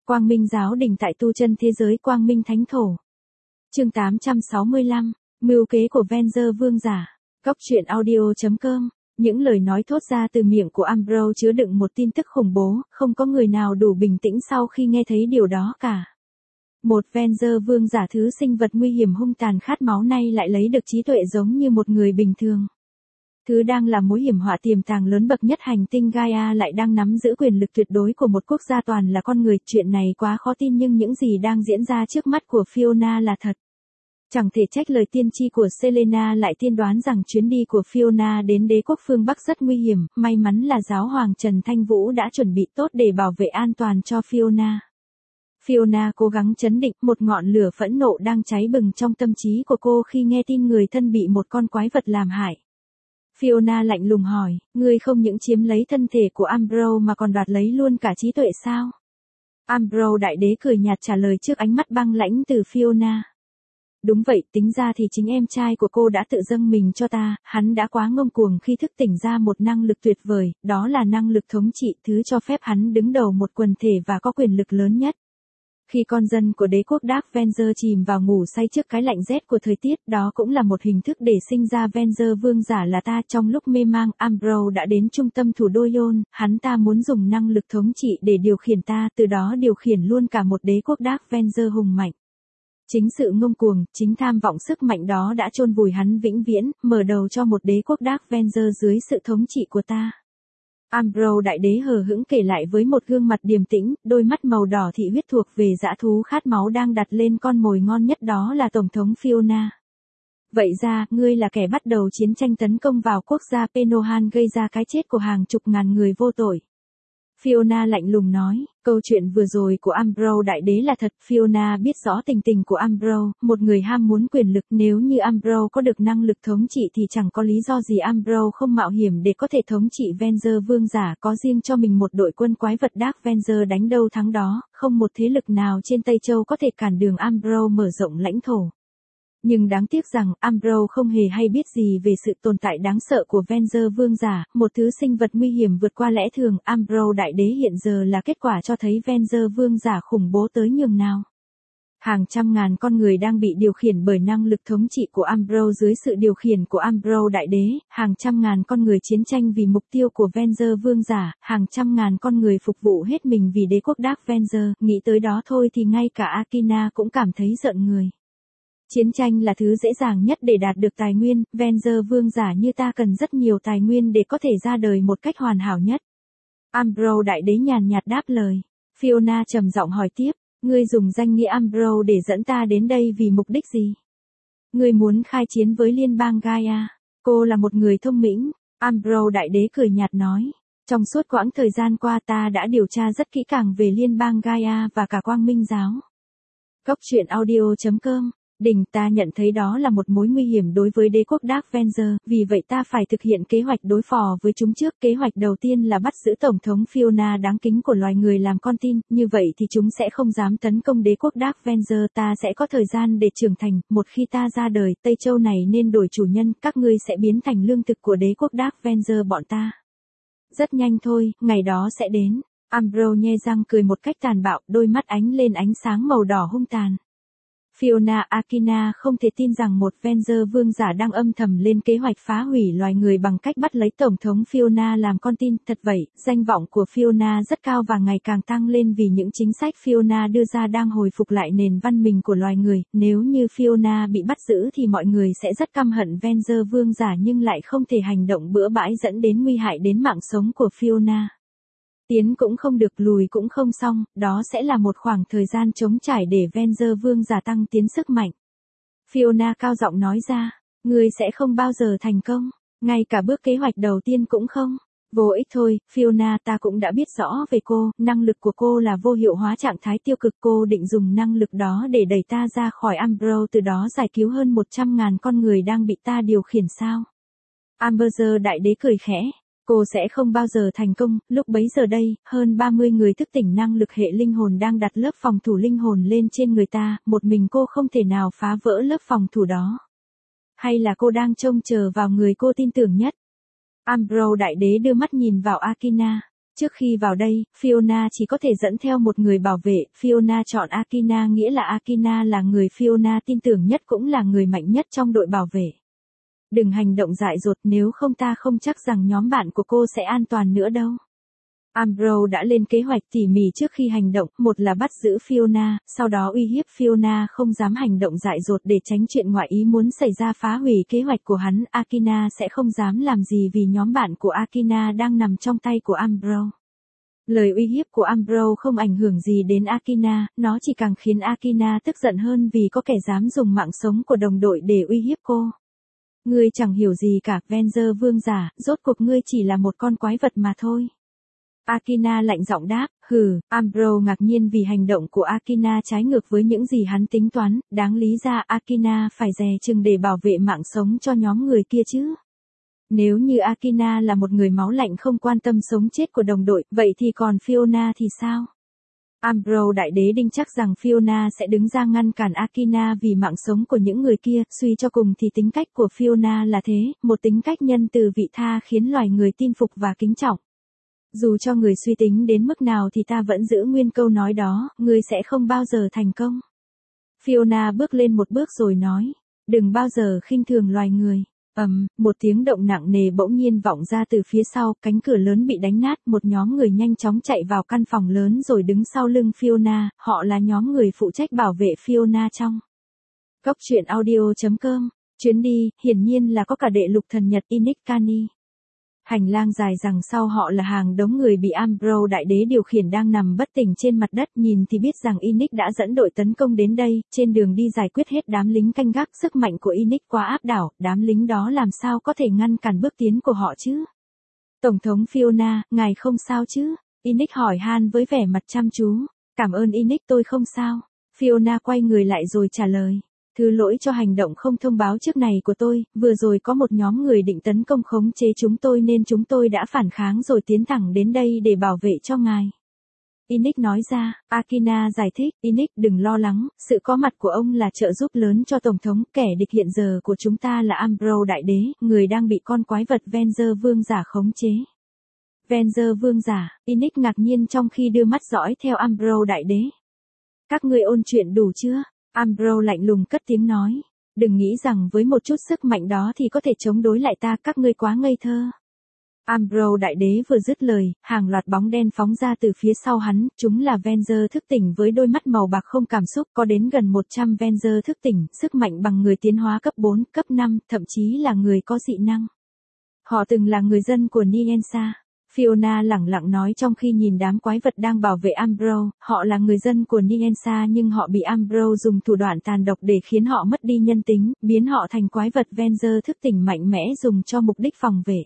Quang Minh giáo đình tại tu chân thế giới Quang Minh Thánh Thổ. Chương 865, mưu kế của Venger vương giả. Góc truyện audio.com. Những lời nói thốt ra từ miệng của Ambrose chứa đựng một tin tức khủng bố, không có người nào đủ bình tĩnh sau khi nghe thấy điều đó cả. Một Venger vương giả thứ sinh vật nguy hiểm hung tàn khát máu nay lại lấy được trí tuệ giống như một người bình thường. Thứ đang là mối hiểm họa tiềm tàng lớn bậc nhất hành tinh Gaia lại đang nắm giữ quyền lực tuyệt đối của một quốc gia toàn là con người. Chuyện này quá khó tin nhưng những gì đang diễn ra trước mắt của Fiona là thật. Chẳng thể trách lời tiên tri của Selena lại tiên đoán rằng chuyến đi của Fiona đến đế quốc phương Bắc rất nguy hiểm. May mắn là giáo hoàng Trần Thanh Vũ đã chuẩn bị tốt để bảo vệ an toàn cho Fiona. Fiona cố gắng trấn định, một ngọn lửa phẫn nộ đang cháy bừng trong tâm trí của cô khi nghe tin người thân bị một con quái vật làm hại. Fiona lạnh lùng hỏi, ngươi không những chiếm lấy thân thể của Ambrose mà còn đoạt lấy luôn cả trí tuệ sao? Ambrose đại đế cười nhạt trả lời trước ánh mắt băng lãnh từ Fiona. Đúng vậy, tính ra thì chính em trai của cô đã tự dâng mình cho ta, hắn đã quá ngông cuồng khi thức tỉnh ra một năng lực tuyệt vời, đó là năng lực thống trị, thứ cho phép hắn đứng đầu một quần thể và có quyền lực lớn nhất. Khi con dân của đế quốc Dark Venger chìm vào ngủ say trước cái lạnh rét của thời tiết, đó cũng là một hình thức để sinh ra Venger vương giả là ta. Trong lúc mê mang, Ambrose đã đến trung tâm thủ đô Yon, hắn ta muốn dùng năng lực thống trị để điều khiển ta, từ đó điều khiển luôn cả một đế quốc Dark Venger hùng mạnh. Chính sự ngông cuồng, chính tham vọng sức mạnh đó đã chôn vùi hắn vĩnh viễn, mở đầu cho một đế quốc Dark Venger dưới sự thống trị của ta. Ambrose đại đế hờ hững kể lại với một gương mặt điềm tĩnh, đôi mắt màu đỏ thị huyết thuộc về dã thú khát máu đang đặt lên con mồi ngon nhất, đó là Tổng thống Fiona. Vậy ra, ngươi là kẻ bắt đầu chiến tranh tấn công vào quốc gia Penohan gây ra cái chết của hàng chục ngàn người vô tội. Fiona lạnh lùng nói, câu chuyện vừa rồi của Ambrose đại đế là thật. Fiona biết rõ tình tình của Ambrose, một người ham muốn quyền lực. Nếu như Ambrose có được năng lực thống trị thì chẳng có lý do gì Ambrose không mạo hiểm để có thể thống trị Venger vương giả, có riêng cho mình một đội quân quái vật Dark Venger đánh đâu thắng đó, không một thế lực nào trên Tây Châu có thể cản đường Ambrose mở rộng lãnh thổ. Nhưng đáng tiếc rằng, Ambrose không hề hay biết gì về sự tồn tại đáng sợ của Venger vương giả, một thứ sinh vật nguy hiểm vượt qua lẽ thường. Ambrose đại đế hiện giờ là kết quả cho thấy Venger vương giả khủng bố tới nhường nào. Hàng trăm ngàn con người đang bị điều khiển bởi năng lực thống trị của Ambrose dưới sự điều khiển của Ambrose đại đế, hàng trăm ngàn con người chiến tranh vì mục tiêu của Venger vương giả, hàng trăm ngàn con người phục vụ hết mình vì đế quốc Dark Venger. Nghĩ tới đó thôi thì ngay cả Akina cũng cảm thấy giận người. Chiến tranh là thứ dễ dàng nhất để đạt được tài nguyên, Venger vương giả như ta cần rất nhiều tài nguyên để có thể ra đời một cách hoàn hảo nhất. Ambrose đại đế nhàn nhạt đáp lời. Fiona trầm giọng hỏi tiếp, ngươi dùng danh nghĩa Ambrose để dẫn ta đến đây vì mục đích gì? Ngươi muốn khai chiến với liên bang Gaia. Cô là một người thông minh. Ambrose đại đế cười nhạt nói. Trong suốt quãng thời gian qua ta đã điều tra rất kỹ càng về liên bang Gaia và cả Quang Minh giáo. Góc truyện audio.com. Ta nhận thấy đó là một mối nguy hiểm đối với đế quốc Dark Venger, vì vậy ta phải thực hiện kế hoạch đối phó với chúng trước. Kế hoạch đầu tiên là bắt giữ Tổng thống Fiona đáng kính của loài người làm con tin, như vậy thì chúng sẽ không dám tấn công đế quốc Dark Venger. Ta sẽ có thời gian để trưởng thành, một khi ta ra đời, Tây Châu này nên đổi chủ nhân, các ngươi sẽ biến thành lương thực của đế quốc Dark Venger bọn ta. Rất nhanh thôi, ngày đó sẽ đến. Ambrose nhe răng cười một cách tàn bạo, đôi mắt ánh lên ánh sáng màu đỏ hung tàn. Fiona Akina không thể tin rằng một Venger vương giả đang âm thầm lên kế hoạch phá hủy loài người bằng cách bắt lấy Tổng thống Fiona làm con tin. Thật vậy, danh vọng của Fiona rất cao và ngày càng tăng lên vì những chính sách Fiona đưa ra đang hồi phục lại nền văn minh của loài người. Nếu như Fiona bị bắt giữ thì mọi người sẽ rất căm hận Venger vương giả nhưng lại không thể hành động bừa bãi dẫn đến nguy hại đến mạng sống của Fiona. Tiến cũng không được, lùi cũng không xong, đó sẽ là một khoảng thời gian trống trải để Venger vương giả tăng tiến sức mạnh. Fiona cao giọng nói ra, ngươi sẽ không bao giờ thành công, ngay cả bước kế hoạch đầu tiên cũng không. Vô ích thôi, Fiona, ta cũng đã biết rõ về cô, năng lực của cô là vô hiệu hóa trạng thái tiêu cực. Cô định dùng năng lực đó để đẩy ta ra khỏi Ambrose, từ đó giải cứu hơn 100.000 con người đang bị ta điều khiển sao? Ambrose đại đế cười khẽ. Cô sẽ không bao giờ thành công. Lúc bấy giờ đây, hơn 30 người thức tỉnh năng lực hệ linh hồn đang đặt lớp phòng thủ linh hồn lên trên người ta, một mình cô không thể nào phá vỡ lớp phòng thủ đó. Hay là cô đang trông chờ vào người cô tin tưởng nhất? Ambrose đại đế đưa mắt nhìn vào Akina. Trước khi vào đây, Fiona chỉ có thể dẫn theo một người bảo vệ, Fiona chọn Akina nghĩa là Akina là người Fiona tin tưởng nhất cũng là người mạnh nhất trong đội bảo vệ. Đừng hành động dại dột nếu không ta không chắc rằng nhóm bạn của cô sẽ an toàn nữa đâu. Ambrose đã lên kế hoạch tỉ mỉ trước khi hành động, một là bắt giữ Fiona, sau đó uy hiếp Fiona không dám hành động dại dột để tránh chuyện ngoại ý muốn xảy ra phá hủy kế hoạch của hắn. Akina sẽ không dám làm gì vì nhóm bạn của Akina đang nằm trong tay của Ambrose. Lời uy hiếp của Ambrose không ảnh hưởng gì đến Akina, nó chỉ càng khiến Akina tức giận hơn vì có kẻ dám dùng mạng sống của đồng đội để uy hiếp cô. Ngươi chẳng hiểu gì cả, Venger vương giả, rốt cuộc ngươi chỉ là một con quái vật mà thôi. Akina lạnh giọng đáp, hừ. Ambrose ngạc nhiên vì hành động của Akina trái ngược với những gì hắn tính toán, đáng lý ra Akina phải dè chừng để bảo vệ mạng sống cho nhóm người kia chứ. Nếu như Akina là một người máu lạnh không quan tâm sống chết của đồng đội, vậy thì còn Fiona thì sao? Ambrose đại đế đinh chắc rằng Fiona sẽ đứng ra ngăn cản Akina vì mạng sống của những người kia, suy cho cùng thì tính cách của Fiona là thế, một tính cách nhân từ vị tha khiến loài người tin phục và kính trọng. Dù cho người suy tính đến mức nào thì ta vẫn giữ nguyên câu nói đó, ngươi sẽ không bao giờ thành công. Fiona bước lên một bước rồi nói, đừng bao giờ khinh thường loài người. Một tiếng động nặng nề bỗng nhiên vọng ra từ phía sau, cánh cửa lớn bị đánh nát, một nhóm người nhanh chóng chạy vào căn phòng lớn rồi đứng sau lưng Fiona, họ là nhóm người phụ trách bảo vệ Fiona trong. Góc truyện audio.com, chuyến đi, hiển nhiên là có cả đệ lục thần Nhật Inic Cani. Hành lang dài rằng sau họ là hàng đống người bị Ambrose đại đế điều khiển đang nằm bất tỉnh trên mặt đất, nhìn thì biết rằng Inic đã dẫn đội tấn công đến đây, trên đường đi giải quyết hết đám lính canh gác, sức mạnh của Inic quá áp đảo, đám lính đó làm sao có thể ngăn cản bước tiến của họ chứ? Tổng thống Fiona, ngài không sao chứ? Inic hỏi han với vẻ mặt chăm chú. Cảm ơn Inic, tôi không sao. Fiona quay người lại rồi trả lời. Thứ lỗi cho hành động không thông báo trước này của tôi, vừa rồi có một nhóm người định tấn công khống chế chúng tôi nên chúng tôi đã phản kháng rồi tiến thẳng đến đây để bảo vệ cho ngài. Inic nói ra, Akina giải thích, Inic đừng lo lắng, sự có mặt của ông là trợ giúp lớn cho Tổng thống, kẻ địch hiện giờ của chúng ta là Ambrose đại đế, người đang bị con quái vật Venger vương giả khống chế. Venger vương giả, Inic ngạc nhiên trong khi đưa mắt dõi theo Ambrose đại đế. Các ngươi ôn chuyện đủ chưa? Ambrose lạnh lùng cất tiếng nói, đừng nghĩ rằng với một chút sức mạnh đó thì có thể chống đối lại ta, các ngươi quá ngây thơ. Ambrose đại đế vừa dứt lời, hàng loạt bóng đen phóng ra từ phía sau hắn, chúng là Venger thức tỉnh với đôi mắt màu bạc không cảm xúc, có đến gần 100 Venger thức tỉnh, sức mạnh bằng người tiến hóa cấp 4, cấp 5, thậm chí là người có dị năng. Họ từng là người dân của Niensa. Fiona lẳng lặng nói trong khi nhìn đám quái vật đang bảo vệ Ambrose, họ là người dân của Niensa nhưng họ bị Ambrose dùng thủ đoạn tàn độc để khiến họ mất đi nhân tính, biến họ thành quái vật Venger thức tỉnh mạnh mẽ dùng cho mục đích phòng vệ.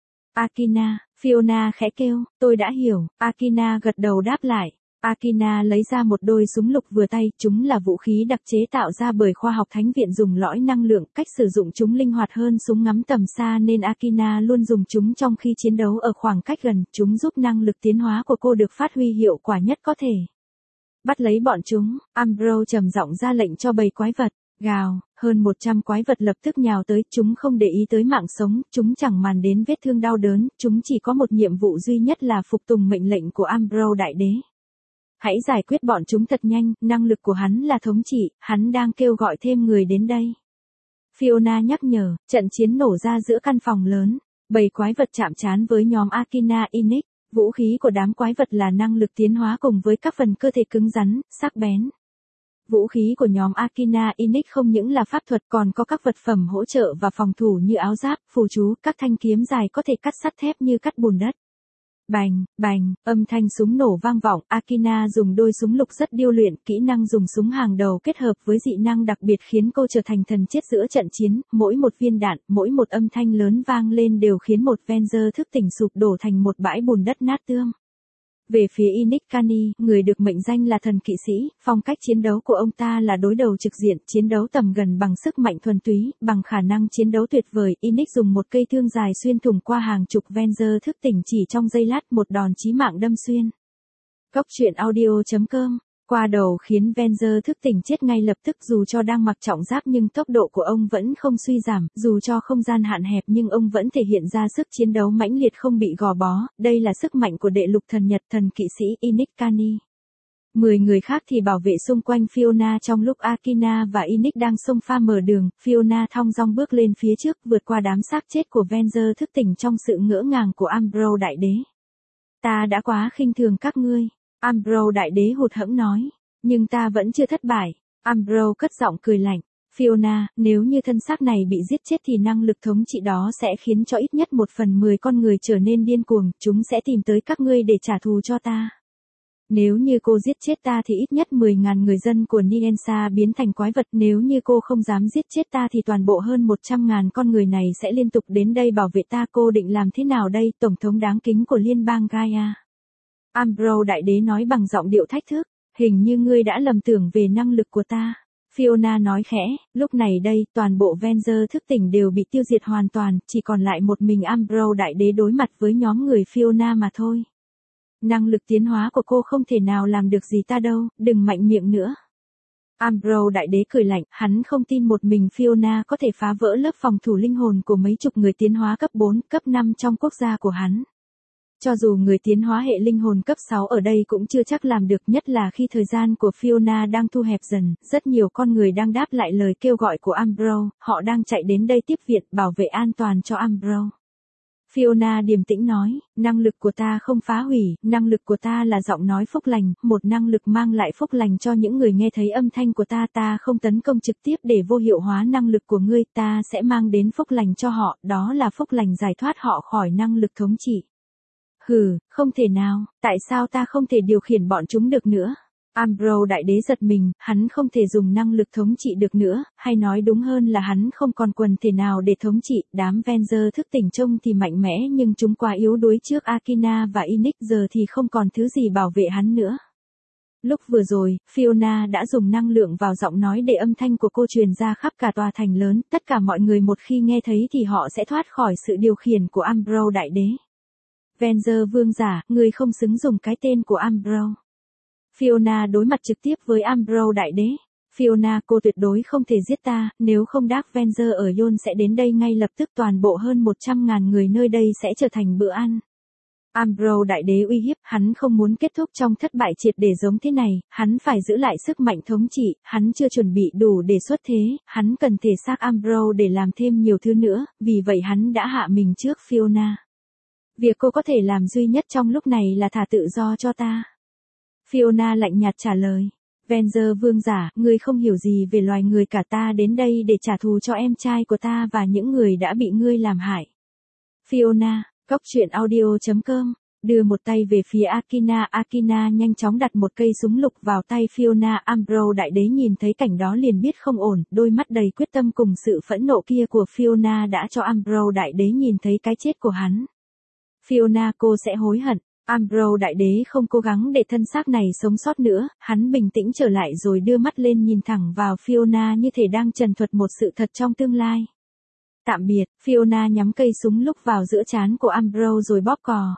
Akina, Fiona khẽ kêu, tôi đã hiểu, Akina gật đầu đáp lại. Akina lấy ra một đôi súng lục vừa tay, chúng là vũ khí đặc chế tạo ra bởi khoa học thánh viện dùng lõi năng lượng, cách sử dụng chúng linh hoạt hơn súng ngắm tầm xa nên Akina luôn dùng chúng trong khi chiến đấu ở khoảng cách gần, chúng giúp năng lực tiến hóa của cô được phát huy hiệu quả nhất có thể. Bắt lấy bọn chúng, Ambrose trầm giọng ra lệnh cho bầy quái vật. Gào, hơn 100 quái vật lập tức nhào tới, chúng không để ý tới mạng sống, chúng chẳng màng đến vết thương đau đớn, chúng chỉ có một nhiệm vụ duy nhất là phục tùng mệnh lệnh của Ambrose đại đế. Hãy giải quyết bọn chúng thật nhanh, năng lực của hắn là thống trị, hắn đang kêu gọi thêm người đến đây. Fiona nhắc nhở, trận chiến nổ ra giữa căn phòng lớn, bầy quái vật chạm trán với nhóm Akina Inic, vũ khí của đám quái vật là năng lực tiến hóa cùng với các phần cơ thể cứng rắn, sắc bén. Vũ khí của nhóm Akina Inic không những là pháp thuật còn có các vật phẩm hỗ trợ và phòng thủ như áo giáp, phù chú, các thanh kiếm dài có thể cắt sắt thép như cắt bùn đất. Bành, bành, âm thanh súng nổ vang vọng, Akina dùng đôi súng lục rất điêu luyện, kỹ năng dùng súng hàng đầu kết hợp với dị năng đặc biệt khiến cô trở thành thần chết giữa trận chiến, mỗi một viên đạn, mỗi một âm thanh lớn vang lên đều khiến một Venger thức tỉnh sụp đổ thành một bãi bùn đất nát tươm. Về phía Inic Cani, người được mệnh danh là thần kỵ sĩ, phong cách chiến đấu của ông ta là đối đầu trực diện, chiến đấu tầm gần bằng sức mạnh thuần túy, bằng khả năng chiến đấu tuyệt vời. Inic dùng một cây thương dài xuyên thủng qua hàng chục Venger thức tỉnh chỉ trong giây lát, một đòn chí mạng đâm xuyên. Góc truyện audio.com Qua đầu khiến Venger thức tỉnh chết ngay lập tức, dù cho đang mặc trọng giáp nhưng tốc độ của ông vẫn không suy giảm, dù cho không gian hạn hẹp nhưng ông vẫn thể hiện ra sức chiến đấu mãnh liệt không bị gò bó, đây là sức mạnh của đệ lục thần Nhật thần kỵ sĩ Inic Kani. 10 người khác thì bảo vệ xung quanh Fiona trong lúc Akina và Inic đang xông pha mở đường, Fiona thong dong bước lên phía trước vượt qua đám xác chết của Venger thức tỉnh trong sự ngỡ ngàng của Ambro đại đế. Ta đã quá khinh thường các ngươi. Ambro đại đế hụt hẫng nói. Nhưng ta vẫn chưa thất bại. Ambro cất giọng cười lạnh. Fiona, nếu như thân xác này bị giết chết thì năng lực thống trị đó sẽ khiến cho ít nhất 1/10 con người trở nên điên cuồng, chúng sẽ tìm tới các ngươi để trả thù cho ta. Nếu như cô giết chết ta thì ít nhất 10.000 người dân của Niensa biến thành quái vật, nếu như cô không dám giết chết ta thì toàn bộ hơn 100.000 con người này sẽ liên tục đến đây bảo vệ ta. Cô định làm thế nào đây, Tổng thống đáng kính của Liên bang Gaia? Ambro đại đế nói bằng giọng điệu thách thức, hình như ngươi đã lầm tưởng về năng lực của ta. Fiona nói khẽ, lúc này đây, toàn bộ Venger thức tỉnh đều bị tiêu diệt hoàn toàn, chỉ còn lại một mình Ambro đại đế đối mặt với nhóm người Fiona mà thôi. Năng lực tiến hóa của cô không thể nào làm được gì ta đâu, đừng mạnh miệng nữa. Ambro đại đế cười lạnh, hắn không tin một mình Fiona có thể phá vỡ lớp phòng thủ linh hồn của mấy chục người tiến hóa cấp 4, cấp 5 trong quốc gia của hắn. Cho dù người tiến hóa hệ linh hồn cấp 6 ở đây cũng chưa chắc làm được, nhất là khi thời gian của Fiona đang thu hẹp dần, rất nhiều con người đang đáp lại lời kêu gọi của Ambro, họ đang chạy đến đây tiếp viện, bảo vệ an toàn cho Ambro. Fiona điềm tĩnh nói, năng lực của ta không phá hủy, năng lực của ta là giọng nói phúc lành, một năng lực mang lại phúc lành cho những người nghe thấy âm thanh của ta. Ta không tấn công trực tiếp để vô hiệu hóa năng lực của ngươi, ta sẽ mang đến phúc lành cho họ, đó là phúc lành giải thoát họ khỏi năng lực thống trị. Hừ, không thể nào, tại sao ta không thể điều khiển bọn chúng được nữa? Ambro đại đế giật mình, hắn không thể dùng năng lực thống trị được nữa, hay nói đúng hơn là hắn không còn quần thể nào để thống trị. Đám Venger thức tỉnh trông thì mạnh mẽ nhưng chúng quá yếu đuối trước Akina và Inic, giờ thì không còn thứ gì bảo vệ hắn nữa. Lúc vừa rồi, Fiona đã dùng năng lượng vào giọng nói để âm thanh của cô truyền ra khắp cả tòa thành lớn, tất cả mọi người một khi nghe thấy thì họ sẽ thoát khỏi sự điều khiển của Ambro đại đế. Venger vương giả, ngươi không xứng dùng cái tên của Ambro. Fiona đối mặt trực tiếp với Ambro đại đế. Fiona, cô tuyệt đối không thể giết ta, nếu không Dark Venger ở Yon sẽ đến đây ngay lập tức, toàn bộ hơn 100.000 người nơi đây sẽ trở thành bữa ăn. Ambro đại đế uy hiếp, hắn không muốn kết thúc trong thất bại triệt để giống thế này, hắn phải giữ lại sức mạnh thống trị, hắn chưa chuẩn bị đủ để xuất thế, hắn cần thể xác Ambro để làm thêm nhiều thứ nữa, vì vậy hắn đã hạ mình trước Fiona. Việc cô có thể làm duy nhất trong lúc này là thả tự do cho ta. Fiona lạnh nhạt trả lời. Venger vương giả, ngươi không hiểu gì về loài người cả, ta đến đây để trả thù cho em trai của ta và những người đã bị ngươi làm hại. Fiona, Cóc truyện audio.com, đưa một tay về phía Akina. Akina nhanh chóng đặt một cây súng lục vào tay Fiona. Ambro đại đế nhìn thấy cảnh đó liền biết không ổn, đôi mắt đầy quyết tâm cùng sự phẫn nộ kia của Fiona đã cho Ambro đại đế nhìn thấy cái chết của hắn. Fiona, cô sẽ hối hận. Ambro đại đế không cố gắng để thân xác này sống sót nữa, hắn bình tĩnh trở lại rồi đưa mắt lên nhìn thẳng vào Fiona như thể đang trần thuật một sự thật trong tương lai. Tạm biệt, Fiona nhắm cây súng lúc vào giữa trán của Ambro rồi bóp cò.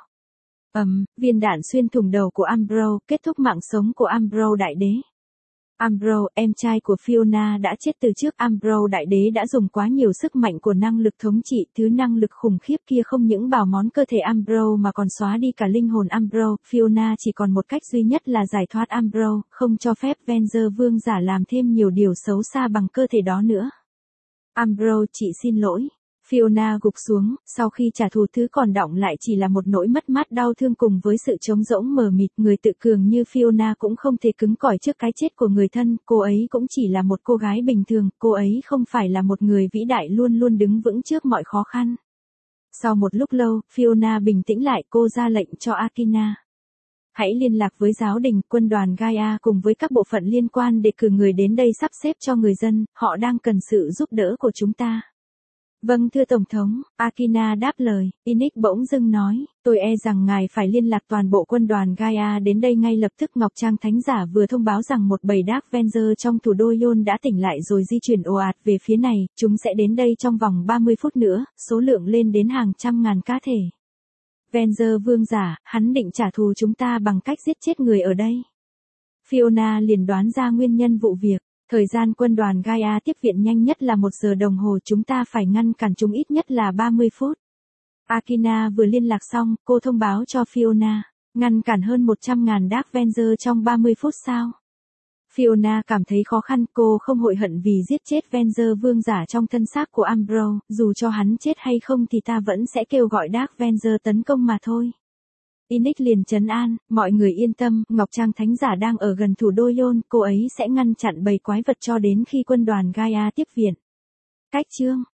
Viên đạn xuyên thủng đầu của Ambro, kết thúc mạng sống của Ambro đại đế. Ambro, em trai của Fiona đã chết từ trước. Ambro đại đế đã dùng quá nhiều sức mạnh của năng lực thống trị, thứ năng lực khủng khiếp kia không những bào món cơ thể Ambro mà còn xóa đi cả linh hồn Ambro. Fiona chỉ còn một cách duy nhất là giải thoát Ambro, không cho phép Venger vương giả làm thêm nhiều điều xấu xa bằng cơ thể đó nữa. Ambro, chị xin lỗi. Fiona gục xuống, sau khi trả thù thứ còn đọng lại chỉ là một nỗi mất mát đau thương cùng với sự trống rỗng mờ mịt. Người tự cường như Fiona cũng không thể cứng cỏi trước cái chết của người thân, cô ấy cũng chỉ là một cô gái bình thường, cô ấy không phải là một người vĩ đại luôn luôn đứng vững trước mọi khó khăn. Sau một lúc lâu, Fiona bình tĩnh lại, cô ra lệnh cho Akina. Hãy liên lạc với giáo đình, quân đoàn Gaia cùng với các bộ phận liên quan để cử người đến đây sắp xếp cho người dân, họ đang cần sự giúp đỡ của chúng ta. Vâng thưa Tổng thống, Akina đáp lời. Inic bỗng dưng nói, tôi e rằng ngài phải liên lạc toàn bộ quân đoàn Gaia đến đây ngay lập tức. Ngọc Trang Thánh Giả vừa thông báo rằng một bầy Dark Venger trong thủ đô Yon đã tỉnh lại rồi di chuyển ồ ạt về phía này, chúng sẽ đến đây trong vòng 30 phút nữa, số lượng lên đến hàng trăm ngàn cá thể. Venger vương giả, hắn định trả thù chúng ta bằng cách giết chết người ở đây. Fiona liền đoán ra nguyên nhân vụ việc. Thời gian quân đoàn Gaia tiếp viện nhanh nhất là 1 giờ đồng hồ, chúng ta phải ngăn cản chúng ít nhất là 30 phút. Akina vừa liên lạc xong, cô thông báo cho Fiona. Ngăn cản hơn 100.000 Dark Avenger trong 30 phút sao? Fiona cảm thấy khó khăn, cô không hội hận vì giết chết Avenger vương giả trong thân xác của Ambrose, dù cho hắn chết hay không thì ta vẫn sẽ kêu gọi Dark Avenger tấn công mà thôi. Inic liền trấn an, mọi người yên tâm, Ngọc Trang Thánh Giả đang ở gần thủ đô Yon, cô ấy sẽ ngăn chặn bầy quái vật cho đến khi quân đoàn Gaia tiếp viện. Cách chương